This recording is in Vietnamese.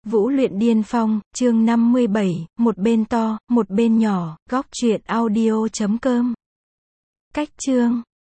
Vũ luyện điên phong, chương 57, một bên to, một bên nhỏ, góc truyện audio.com. Cách chương